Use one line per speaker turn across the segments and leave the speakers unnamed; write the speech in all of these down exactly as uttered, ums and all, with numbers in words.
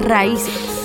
Raíces.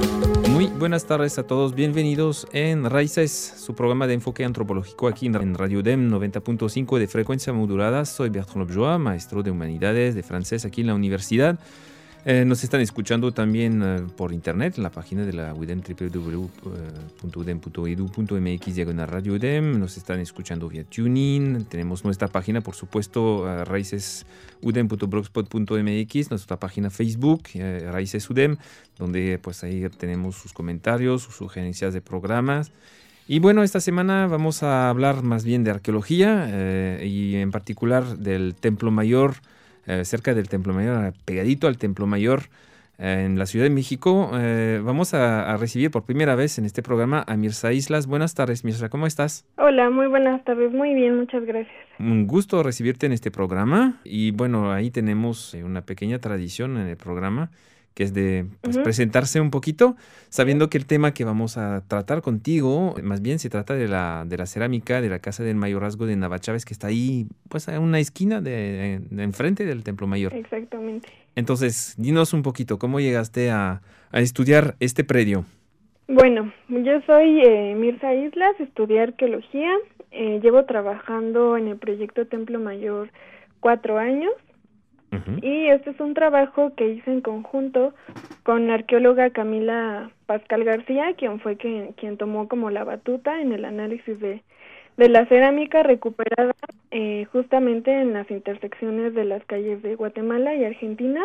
Muy buenas tardes a todos, bienvenidos en Raíces, su programa de enfoque antropológico aquí en Radio U D E M noventa punto cinco de frecuencia modulada. Soy Bertrand Lobjoa, maestro de humanidades, de francés aquí en la universidad. Eh, nos están escuchando también uh, por internet en la página de la U D E M, doble u doble u doble u punto u d e m punto e d u punto m x diagonal Radio U D E M. Nos están escuchando vía TuneIn. Tenemos nuestra página, por supuesto, uh, raíces u d e m punto blogspot punto m x, nuestra página Facebook, uh, Raíces U D E M, donde pues ahí tenemos sus comentarios, sus sugerencias de programas. Y bueno, esta semana vamos a hablar más bien de arqueología uh, y en particular del Templo Mayor, Eh, cerca del Templo Mayor, pegadito al Templo Mayor, eh, en la Ciudad de México. Eh, vamos a, a recibir por primera vez en este programa a Mirza Islas. Buenas tardes, Mirza, ¿cómo estás?
Hola, muy buenas tardes, muy bien, muchas gracias.
Un gusto recibirte en este programa. Y bueno, ahí tenemos una pequeña tradición en el programa, que es de pues, uh-huh. presentarse un poquito, sabiendo que el tema que vamos a tratar contigo, más bien se trata de la, de la cerámica de la Casa del Mayorazgo de Navachaves, que está ahí, pues, a una esquina de, de enfrente del Templo Mayor.
Exactamente.
Entonces, dinos un poquito, ¿cómo llegaste a, a estudiar este predio?
Bueno, yo soy eh, Mirza Islas, estudié arqueología, eh, llevo trabajando en el proyecto Templo Mayor cuatro años. Uh-huh. Y este es un trabajo que hice en conjunto con la arqueóloga Camila Pascal García, quien fue quien, quien tomó como la batuta en el análisis de, de la cerámica recuperada eh, justamente en las intersecciones de las calles de Guatemala y Argentina,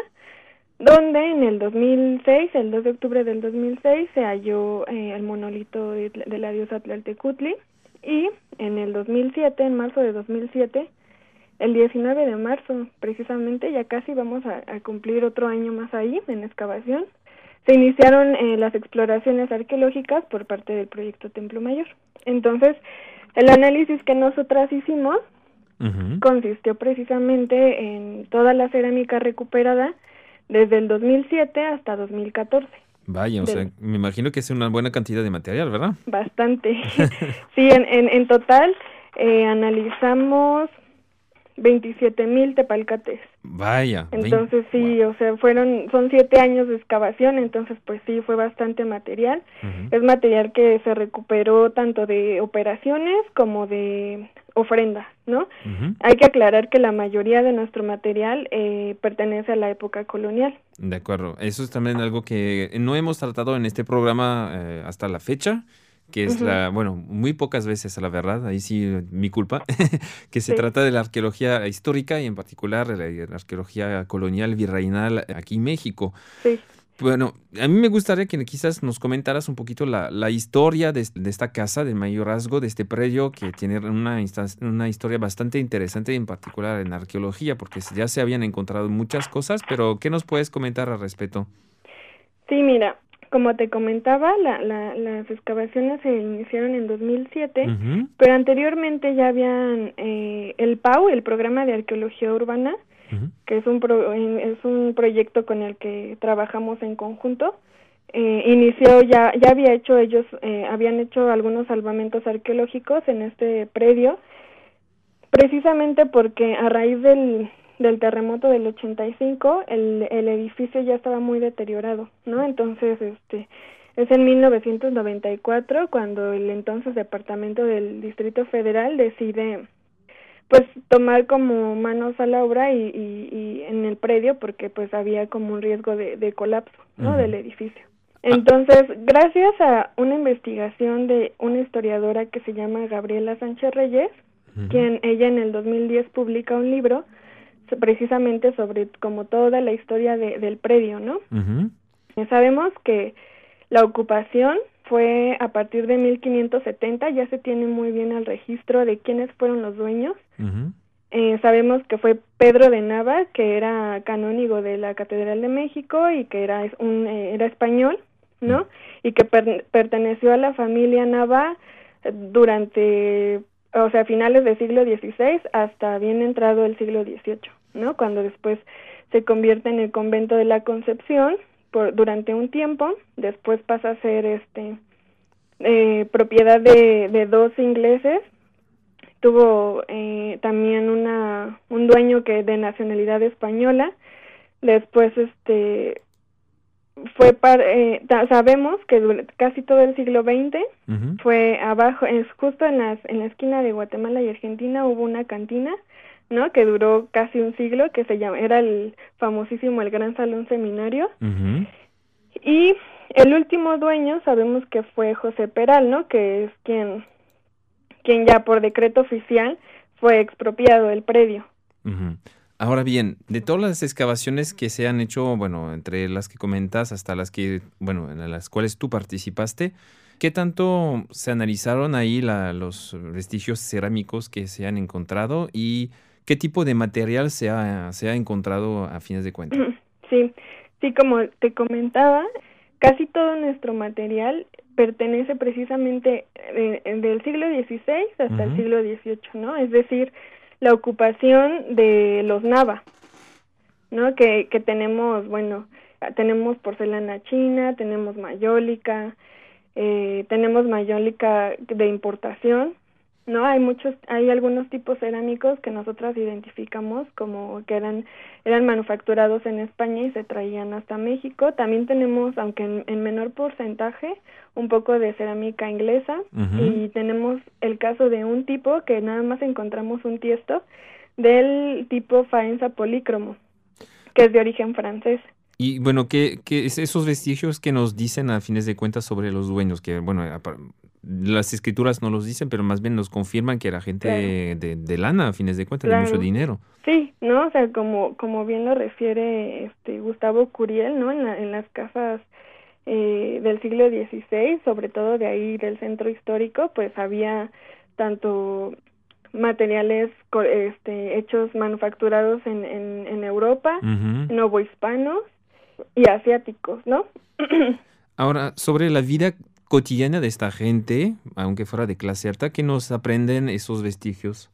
donde en el dos mil seis, el dos de octubre del dos mil seis, se halló eh, el monolito de, de la diosa Tlaltecutli, y en el dos mil siete, en marzo de dos mil siete, el diecinueve de marzo, precisamente, ya casi vamos a, a cumplir otro año más ahí, en excavación, se iniciaron eh, las exploraciones arqueológicas por parte del proyecto Templo Mayor. Entonces, el análisis que nosotras hicimos uh-huh. consistió precisamente en toda la cerámica recuperada desde el dos mil siete hasta dos mil catorce.
Vaya, o de... sea, me imagino que es una buena cantidad de material, ¿verdad?
Bastante. Sí, en, en, en total eh, analizamos veintisiete mil tepalcates.
Vaya.
Entonces
veinte,
sí,
wow.
o sea, fueron, son siete años de excavación, entonces pues sí, fue bastante material. Uh-huh. Es material que se recuperó tanto de operaciones como de ofrenda, ¿no? Uh-huh. Hay que aclarar que la mayoría de nuestro material eh, pertenece a la época colonial.
De acuerdo. Eso es también algo que no hemos tratado en este programa eh, hasta la fecha, que es uh-huh. la, bueno, muy pocas veces, la verdad, ahí sí mi culpa, que se sí. trata de la arqueología histórica y en particular la, la arqueología colonial virreinal aquí en México.
Sí.
Bueno, a mí me gustaría que quizás nos comentaras un poquito la, la historia de, de esta casa, del mayorazgo, de este predio, que tiene una, una historia bastante interesante, en particular en arqueología, porque ya se habían encontrado muchas cosas, pero ¿qué nos puedes comentar al respecto?
Sí, mira, como te comentaba, la, la, las excavaciones se iniciaron en dos mil siete, uh-huh. pero anteriormente ya habían eh, el P A U, el Programa de Arqueología Urbana, uh-huh. que es un, pro, es un proyecto con el que trabajamos en conjunto. Eh, inició, ya, ya había hecho ellos, eh, habían hecho algunos salvamentos arqueológicos en este predio, precisamente porque a raíz del... del terremoto del ochenta y cinco, el, el edificio ya estaba muy deteriorado, ¿no? Entonces, este, es en mil novecientos noventa y cuatro cuando el entonces Departamento del Distrito Federal decide, pues, tomar como manos a la obra y, y, y en el predio, porque, pues, había como un riesgo de, de colapso, ¿no? Uh-huh. Del edificio. Entonces, gracias a una investigación de una historiadora que se llama Gabriela Sánchez Reyes, uh-huh. quien ella en el dos mil diez publica un libro precisamente sobre como toda la historia de, del predio, ¿no? Uh-huh. Sabemos que la ocupación fue a partir de mil quinientos setenta, ya se tiene muy bien el registro de quiénes fueron los dueños. Uh-huh. Eh, sabemos que fue Pedro de Nava, que era canónigo de la Catedral de México y que era un eh, era español, ¿no? Uh-huh. Y que per- perteneció a la familia Nava durante, o sea, finales del siglo dieciséis hasta bien entrado el siglo dieciocho, ¿no? Cuando después se convierte en el convento de la Concepción por durante un tiempo, después pasa a ser este eh, propiedad de, de dos ingleses. Tuvo eh, también una un dueño que de nacionalidad española. Después este fue par, eh, sabemos que durante casi todo el siglo veinte uh-huh. fue abajo, es justo en las en la esquina de Guatemala y Argentina hubo una cantina, ¿no? Que duró casi un siglo, que se llama, era el famosísimo el Gran Salón Seminario. Uh-huh. Y el último dueño sabemos que fue José Peral, ¿no? Que es quien quien ya por decreto oficial fue expropiado el predio.
Uh-huh. Ahora bien, de todas las excavaciones que se han hecho, bueno, entre las que comentas hasta las que, bueno, en las cuales tú participaste, ¿qué tanto se analizaron ahí la, los vestigios cerámicos que se han encontrado y qué tipo de material se ha, se ha encontrado a fines de cuentas?
Sí, sí, como te comentaba, casi todo nuestro material pertenece precisamente de, del siglo dieciséis hasta uh-huh. el siglo dieciocho, ¿no? Es decir, la ocupación de los Nava, ¿no? Que, que tenemos, bueno, tenemos porcelana china, tenemos mayólica, eh, tenemos mayólica de importación, ¿no? Hay muchos, hay algunos tipos cerámicos que nosotras identificamos como que eran, eran manufacturados en España y se traían hasta México. También tenemos, aunque en, en menor porcentaje, un poco de cerámica inglesa uh-huh. y tenemos el caso de un tipo que nada más encontramos un tiesto del tipo Faenza polícromo, que es de origen francés.
Y bueno, ¿qué, qué es esos vestigios que nos dicen a fines de cuentas sobre los dueños? Que bueno, las escrituras no los dicen, pero más bien nos confirman que era gente claro. de, de lana a fines de cuentas, claro. de mucho dinero.
Sí, ¿no? O sea, como, como bien lo refiere este Gustavo Curiel, ¿no? En, la, en las casas eh, del siglo dieciséis, sobre todo de ahí del centro histórico, pues había tanto materiales este, hechos manufacturados en, en, en Europa, uh-huh. novohispanos y asiáticos, ¿no?
Ahora, sobre la vida cotidiana de esta gente, aunque fuera de clase alta, ¿qué nos aprenden esos vestigios?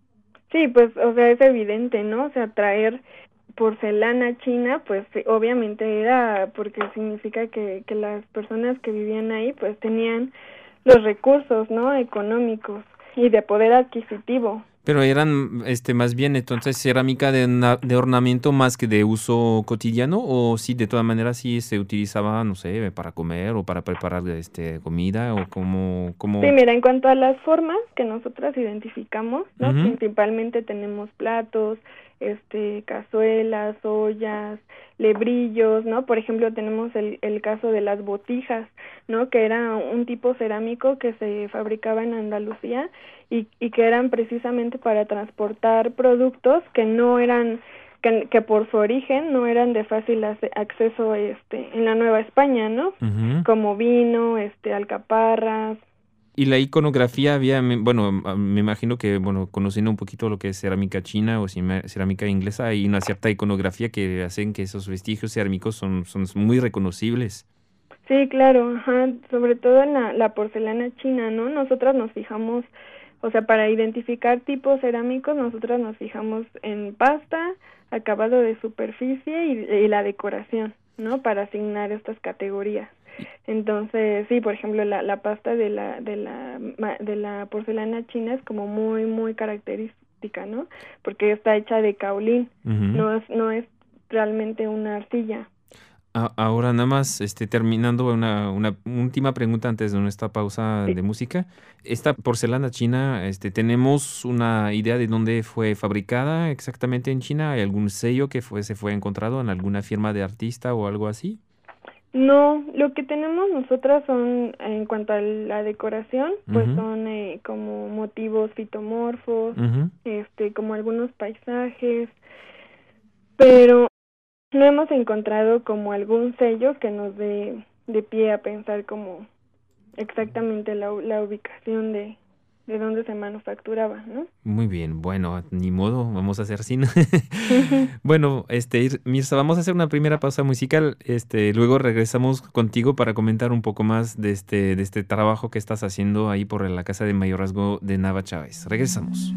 Sí, pues, o sea, es evidente, ¿no? O sea, traer porcelana china, pues obviamente era porque significa que, que las personas que vivían ahí, pues tenían los recursos, ¿no? Económicos y de poder adquisitivo.
Pero eran este más bien entonces cerámica de, de ornamento más que de uso cotidiano, o sí, de todas maneras sí se utilizaba, no sé, para comer o para preparar este comida o como, como...
Sí, mira, en cuanto a las formas que nosotras identificamos, ¿no? Uh-huh. Principalmente tenemos platos, este, cazuelas, ollas, lebrillos, ¿no? Por ejemplo, tenemos el, el caso de las botijas, ¿no? Que era un tipo cerámico que se fabricaba en Andalucía y, y que eran precisamente para transportar productos que no eran, que, que por su origen no eran de fácil acceso este, en la Nueva España, ¿no? Uh-huh. Como vino, este, alcaparras.
Y la iconografía había, bueno, me imagino que, bueno, conociendo un poquito lo que es cerámica china o cerámica inglesa, hay una cierta iconografía que hacen que esos vestigios cerámicos son, son muy reconocibles.
Sí, claro, ajá, sobre todo en la, la porcelana china, ¿no? Nosotras nos fijamos, o sea, para identificar tipos cerámicos, nosotras nos fijamos en pasta, acabado de superficie y, y la decoración, ¿no? Para asignar estas categorías. Entonces, sí, por ejemplo, la, la pasta de la de la de la porcelana china es como muy muy característica, ¿no? Porque está hecha de caolín, uh-huh. no es no es realmente una arcilla.
Ahora nada más, este, terminando una, una última pregunta antes de nuestra pausa sí. de música. Esta porcelana china, este, ¿tenemos una idea de dónde fue fabricada exactamente en China? ¿Hay algún sello que fue, se fue encontrado en alguna firma de artista o algo así?
No, lo que tenemos nosotras son, en cuanto a la decoración, pues uh-huh. son eh, como motivos fitomorfos, uh-huh. este, como algunos paisajes, pero no hemos encontrado como algún sello que nos dé de pie a pensar como exactamente la, la ubicación de, de dónde se manufacturaba, ¿no?
Muy bien, bueno, ni modo, vamos a hacer sin. Bueno, este, Mirza, vamos a hacer una primera pausa musical, este, luego regresamos contigo para comentar un poco más de este, de este trabajo que estás haciendo ahí por la Casa de Mayorazgo de Nava Chávez. Regresamos.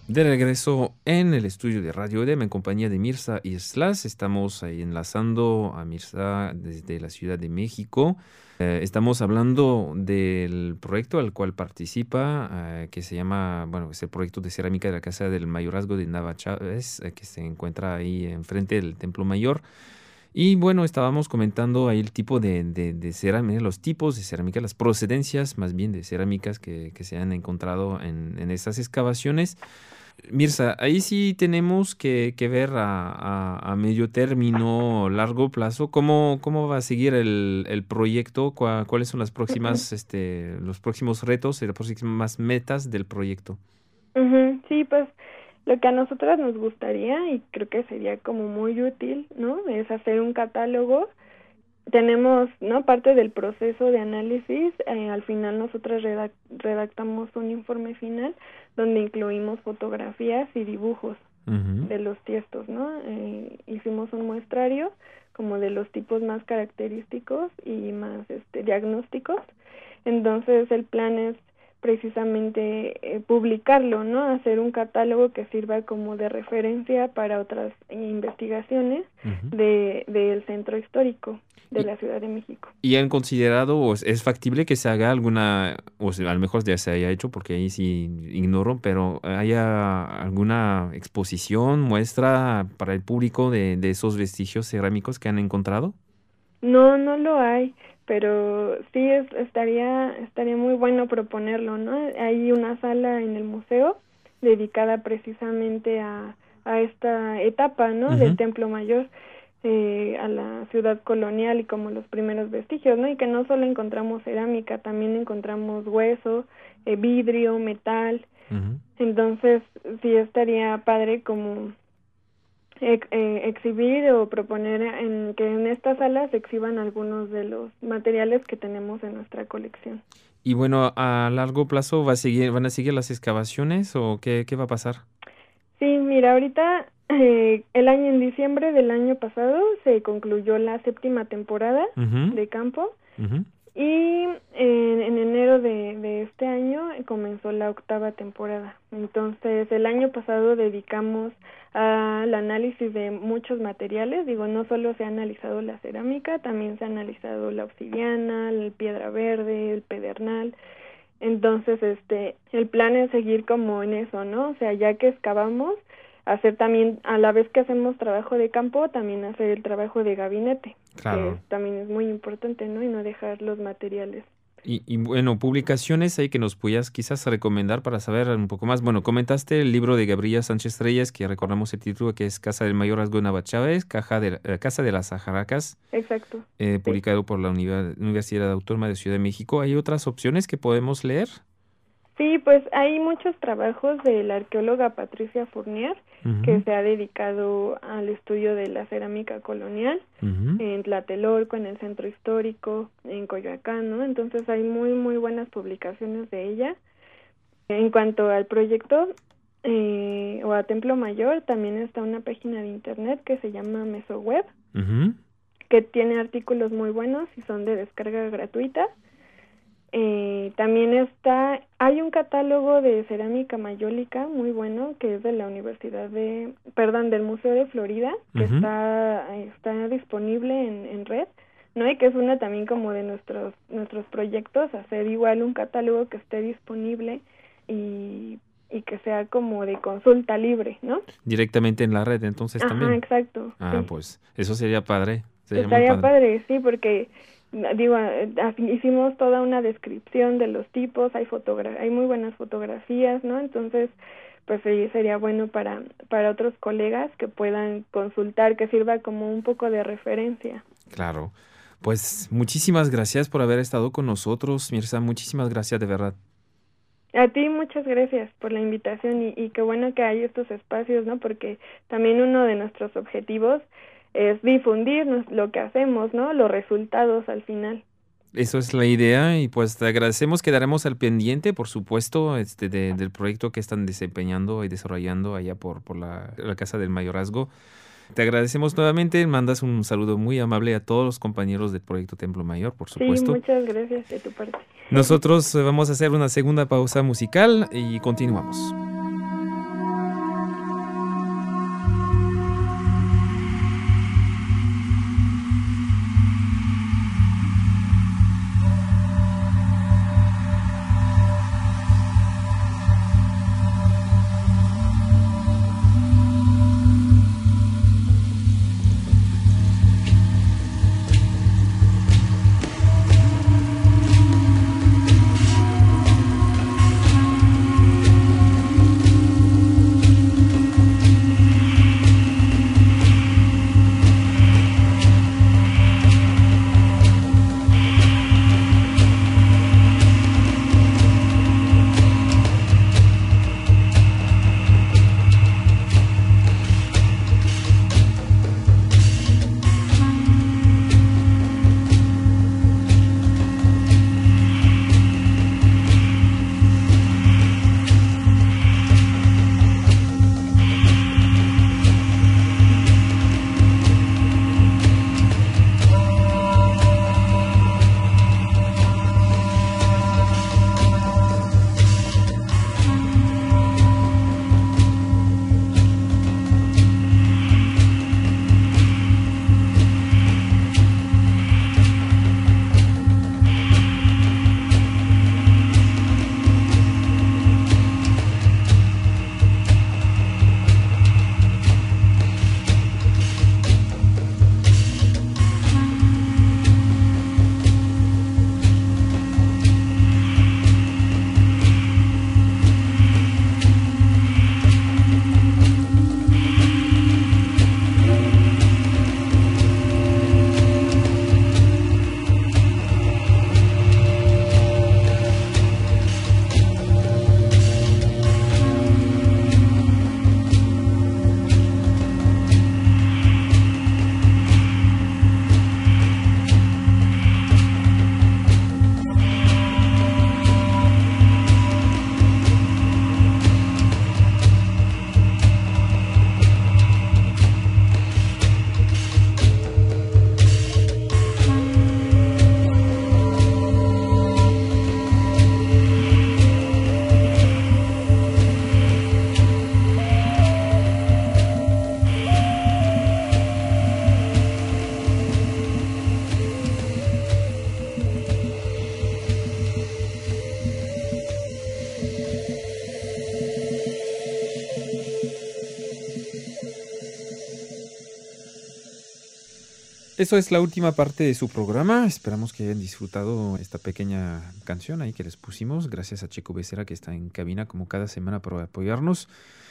De regreso en el estudio de Radio Edem en compañía de Mirza Islas. Estamos ahí enlazando a Mirza desde la Ciudad de México. Eh, estamos hablando del proyecto al cual participa, eh, que se llama, bueno, es el proyecto de cerámica de la Casa del Mayorazgo de Nava Chávez, eh, que se encuentra ahí enfrente del Templo Mayor. Y bueno, estábamos comentando ahí el tipo de, de, de cerámica, los tipos de cerámica, las procedencias más bien de cerámicas que, que se han encontrado en, en estas excavaciones. Mirza, ahí sí tenemos que, que ver a, a, a medio término, largo plazo, cómo, cómo va a seguir el, el proyecto, ¿Cuál, cuáles son las próximas, uh-huh. este, los próximos retos y las próximas metas del proyecto.
Uh-huh. Sí, pues lo que a nosotras nos gustaría y creo que sería como muy útil, ¿no? Es hacer un catálogo. Tenemos, ¿no? Parte del proceso de análisis, eh, al final nosotros redac- redactamos un informe final donde incluimos fotografías y dibujos uh-huh. de los tiestos, ¿no? Eh, hicimos un muestrario como de los tipos más característicos y más este, diagnósticos. Entonces el plan es precisamente eh, publicarlo, ¿no? Hacer un catálogo que sirva como de referencia para otras investigaciones uh-huh. de del centro histórico de y, la Ciudad de México.
¿Y han considerado o es factible que se haga alguna, o sea, a lo mejor ya se haya hecho porque ahí sí ignoro, pero haya alguna exposición, muestra para el público de, de esos vestigios cerámicos que han encontrado?
No, no lo hay. Pero sí es, estaría estaría muy bueno proponerlo, ¿no? Hay una sala en el museo dedicada precisamente a, a esta etapa, ¿no? Uh-huh. Del Templo Mayor, eh, a la ciudad colonial y como los primeros vestigios, ¿no? Y que no solo encontramos cerámica, también encontramos hueso, eh, vidrio, metal. Uh-huh. Entonces sí estaría padre como Ex, eh, exhibir o proponer en que en esta sala se exhiban algunos de los materiales que tenemos en nuestra colección.
Y bueno, a largo plazo va a seguir, ¿van a seguir las excavaciones o qué, qué va a pasar?
Sí, mira, ahorita eh, el año en diciembre del año pasado se concluyó la séptima temporada uh-huh. de campo uh-huh. y en, en enero de, de este año comenzó la octava temporada. Entonces, el año pasado dedicamos al análisis de muchos materiales. Digo, no solo se ha analizado la cerámica, también se ha analizado la obsidiana, la piedra verde, el pedernal. Entonces, este, el plan es seguir como en eso, ¿no? O sea, ya que excavamos, hacer también, a la vez que hacemos trabajo de campo, también hacer el trabajo de gabinete, claro. que también es muy importante, ¿no? Y no dejar los materiales.
Y, y bueno, publicaciones ahí que nos pudieras quizás recomendar para saber un poco más. Bueno, comentaste el libro de Gabriela Sánchez Reyes, que recordamos el título, que es Casa del Mayorazgo de Nava Chávez, Caja de, eh, Casa de las Ajaracas.
Exacto.
Eh, publicado sí. por la Univers- Universidad Autónoma de Ciudad de México. ¿Hay otras opciones que podemos leer?
Sí, pues hay muchos trabajos de la arqueóloga Patricia Fournier, uh-huh. que se ha dedicado al estudio de la cerámica colonial uh-huh. en Tlatelolco, en el centro histórico, en Coyoacán, ¿no? Entonces hay muy, muy buenas publicaciones de ella. En cuanto al proyecto eh, o a Templo Mayor, también está una página de internet que se llama MesoWeb, uh-huh. que tiene artículos muy buenos y son de descarga gratuita. Eh, también está, hay un catálogo de cerámica mayólica muy bueno que es de la Universidad de, perdón, del Museo de Florida, que uh-huh. está está disponible en, en red, ¿no? Y que es una también como de nuestros nuestros proyectos, hacer igual un catálogo que esté disponible y, y que sea como de consulta libre, ¿no?
Directamente en la red, entonces. Ajá, también.
Exacto.
Ah, sí. Pues eso sería padre.
Sería Estaría padre. padre, sí, porque digo, hicimos toda una descripción de los tipos, hay fotogra- hay muy buenas fotografías, ¿no? Entonces, pues sería bueno para para otros colegas que puedan consultar, que sirva como un poco de referencia.
Claro. Pues muchísimas gracias por haber estado con nosotros, Mirza, muchísimas gracias de verdad.
A ti muchas gracias por la invitación y, y qué bueno que hay estos espacios, ¿no? Porque también uno de nuestros objetivos es difundir lo que hacemos, ¿no? Los resultados al final.
Eso es la idea y pues te agradecemos, quedaremos al pendiente, por supuesto, este de, del proyecto que están desempeñando y desarrollando allá por, por la, la Casa del Mayorazgo. Te agradecemos nuevamente, mandas un saludo muy amable a todos los compañeros del Proyecto Templo Mayor, por supuesto.
Sí, muchas gracias de tu parte.
Nosotros vamos a hacer una segunda pausa musical y continuamos. Eso es la última parte de su programa. Esperamos que hayan disfrutado esta pequeña canción ahí que les pusimos. Gracias a Checo Becerra, que está en cabina como cada semana para apoyarnos.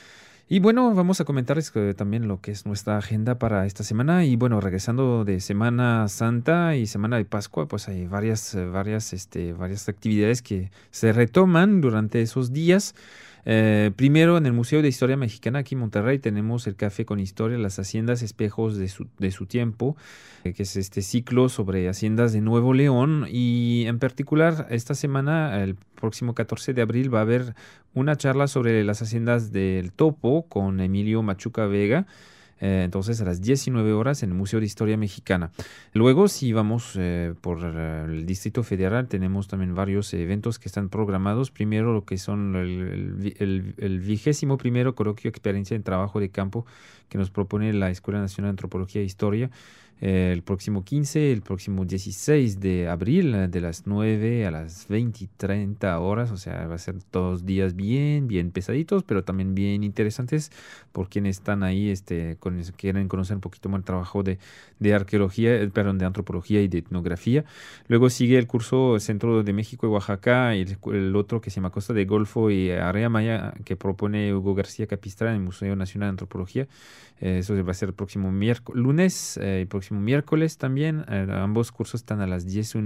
Y bueno, vamos a comentarles también lo que es nuestra agenda para esta semana. Y bueno, regresando de Semana Santa y Semana de Pascua, pues hay varias, varias, este, varias actividades que se retoman durante esos días. Eh, primero, en el Museo de Historia Mexicana aquí en Monterrey tenemos el Café con Historia, las haciendas espejos de su, de su tiempo, eh, que es este ciclo sobre haciendas de Nuevo León. Y en particular, esta semana, el próximo catorce de abril, va a haber una charla sobre las haciendas del Topo con Emilio Machuca Vega. Eh, entonces a las diecinueve horas en el Museo de Historia Mexicana. Luego, si vamos eh, por uh, el Distrito Federal, tenemos también varios eventos que están programados. Primero, lo que son el, el, el, el vigésimo primero coloquio Experiencia en Trabajo de Campo que nos propone la Escuela Nacional de Antropología e Historia. Eh, el próximo quince, el próximo dieciséis de abril, de las nueve a las veinte y treinta horas, o sea, va a ser todos días bien, bien pesaditos, pero también bien interesantes por quienes están ahí, este, con, quieren conocer un poquito más el trabajo de, de arqueología, eh, perdón, de antropología y de etnografía. Luego sigue el curso Centro de México y Oaxaca, y el, el otro que se llama Costa de Golfo y Área Maya, que propone Hugo García Capistrán en el Museo Nacional de Antropología. Eh, eso va a ser el próximo miércoles, lunes, eh, el próximo miércoles también. Eh, ambos cursos están a las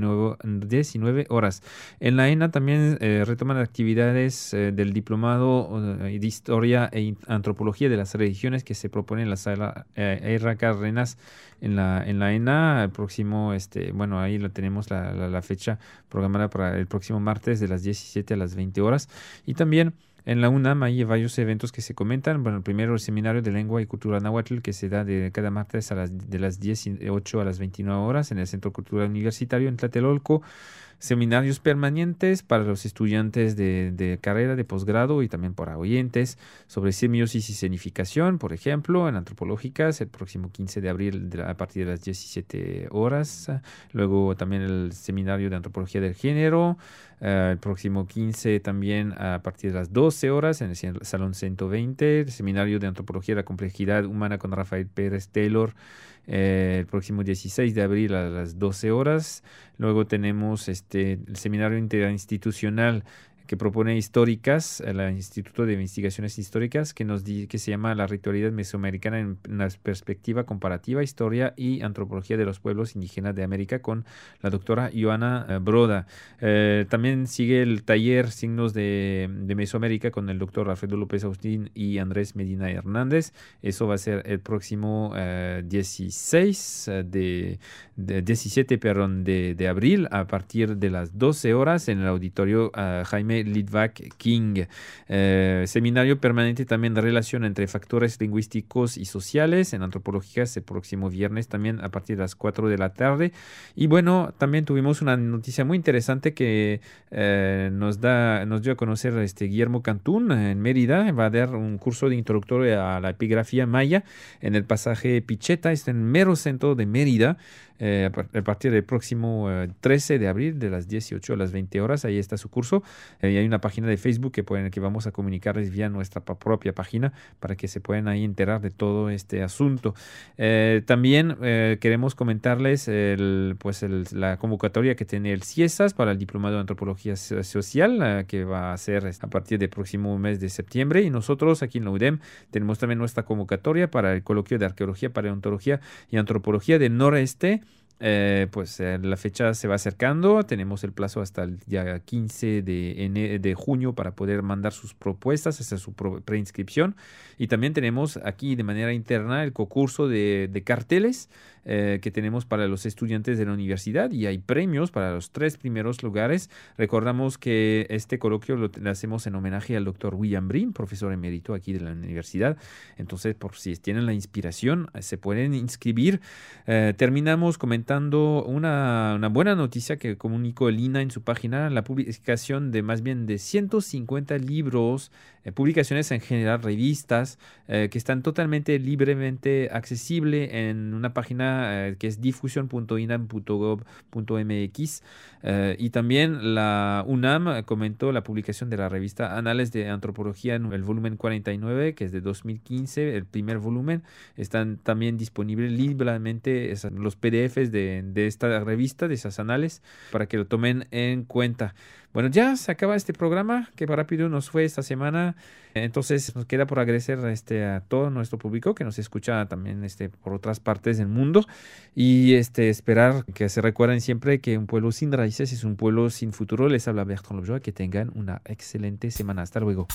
diecinueve horas. En la ENA también eh, retoman actividades eh, del diplomado eh, de Historia e Antropología de las Religiones que se propone en la sala eh, Eira Cárdenas en la, en la ENA. El próximo, este, bueno, ahí lo tenemos la, la, la fecha programada para el próximo martes de las diecisiete a las veinte horas. Y también en la UNAM hay varios eventos que se comentan. Bueno, el primero, el Seminario de Lengua y Cultura Náhuatl, que se da de cada martes a las, de las dieciocho a las veintinueve horas en el Centro Cultural Universitario en Tlatelolco. Seminarios permanentes para los estudiantes de, de carrera, de posgrado y también para oyentes sobre semiosis y escenificación, por ejemplo, en antropológicas, el próximo quince de abril de la, a partir de las diecisiete horas. Luego también el Seminario de Antropología del Género, uh, el próximo quince también a partir de las doce horas en el Salón ciento veinte, el Seminario de Antropología de la Complejidad Humana con Rafael Pérez Taylor, Eh, el próximo dieciséis de abril a las doce horas. Luego tenemos este, el Seminario Interinstitucional que propone históricas, el Instituto de Investigaciones Históricas, que nos di, que se llama La Ritualidad Mesoamericana en una perspectiva comparativa, historia y antropología de los pueblos indígenas de América, con la doctora Ioana eh, Broda. Eh, también sigue el taller Signos de, de Mesoamérica con el doctor Alfredo López Austín y Andrés Medina Hernández. Eso va a ser el próximo eh, dieciséis de, de diecisiete perdón, de, de abril a partir de las doce horas en el auditorio uh, Jaime Litvak King. Eh, seminario permanente también de relación entre factores lingüísticos y sociales en antropologías el próximo viernes también a partir de las cuatro de la tarde. Y bueno, también tuvimos una noticia muy interesante que eh, nos da nos dio a conocer este Guillermo Cantún en Mérida. Va a dar un curso de introductorio a la epigrafía maya en el pasaje Picheta, está en el mero centro de Mérida. Eh, a partir del próximo eh, trece de abril de las dieciocho a las veinte horas, ahí está su curso. Eh, y hay una página de Facebook que, pueden, que vamos a comunicarles vía nuestra propia página para que se puedan ahí enterar de todo este asunto. Eh, también eh, queremos comentarles el, pues el, la convocatoria que tiene el CIESAS para el Diplomado de Antropología Social, eh, que va a ser a partir del próximo mes de septiembre. Y nosotros aquí en la U D E M tenemos también nuestra convocatoria para el coloquio de Arqueología, Paleontología y Antropología del Noreste. Eh, pues eh, la fecha se va acercando, tenemos el plazo hasta el día quince de, ene- de junio para poder mandar sus propuestas, hacer su pro- preinscripción. Y también tenemos aquí de manera interna el concurso de, de carteles eh, que tenemos para los estudiantes de la universidad, y hay premios para los tres primeros lugares. Recordamos que este coloquio lo, lo hacemos en homenaje al doctor William Brin, profesor emérito aquí de la universidad. Entonces, por si tienen la inspiración, se pueden inscribir. Eh, terminamos comentando comentando una, una buena noticia que comunicó el I N A en su página, la publicación de más bien de ciento cincuenta libros, eh, publicaciones en general, revistas, eh, que están totalmente libremente accesibles en una página eh, que es difusión punto inam punto gob punto mx. Eh, y también la UNAM comentó la publicación de la revista Anales de Antropología, el volumen cuarenta y nueve, que es de dos mil quince, el primer volumen. Están también disponibles libremente esas, los P D Fs de, de esta revista, de esas anales, para que lo tomen en cuenta. Bueno, ya se acaba este programa, que rápido nos fue esta semana. Entonces nos queda por agradecer este, a todo nuestro público que nos escucha también este, por otras partes del mundo, y este, esperar que se recuerden siempre que un pueblo sin raíces es un pueblo sin futuro. Les habla Bertrand Lobjoa, que tengan una excelente semana. Hasta luego.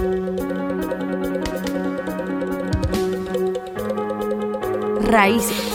Raíces.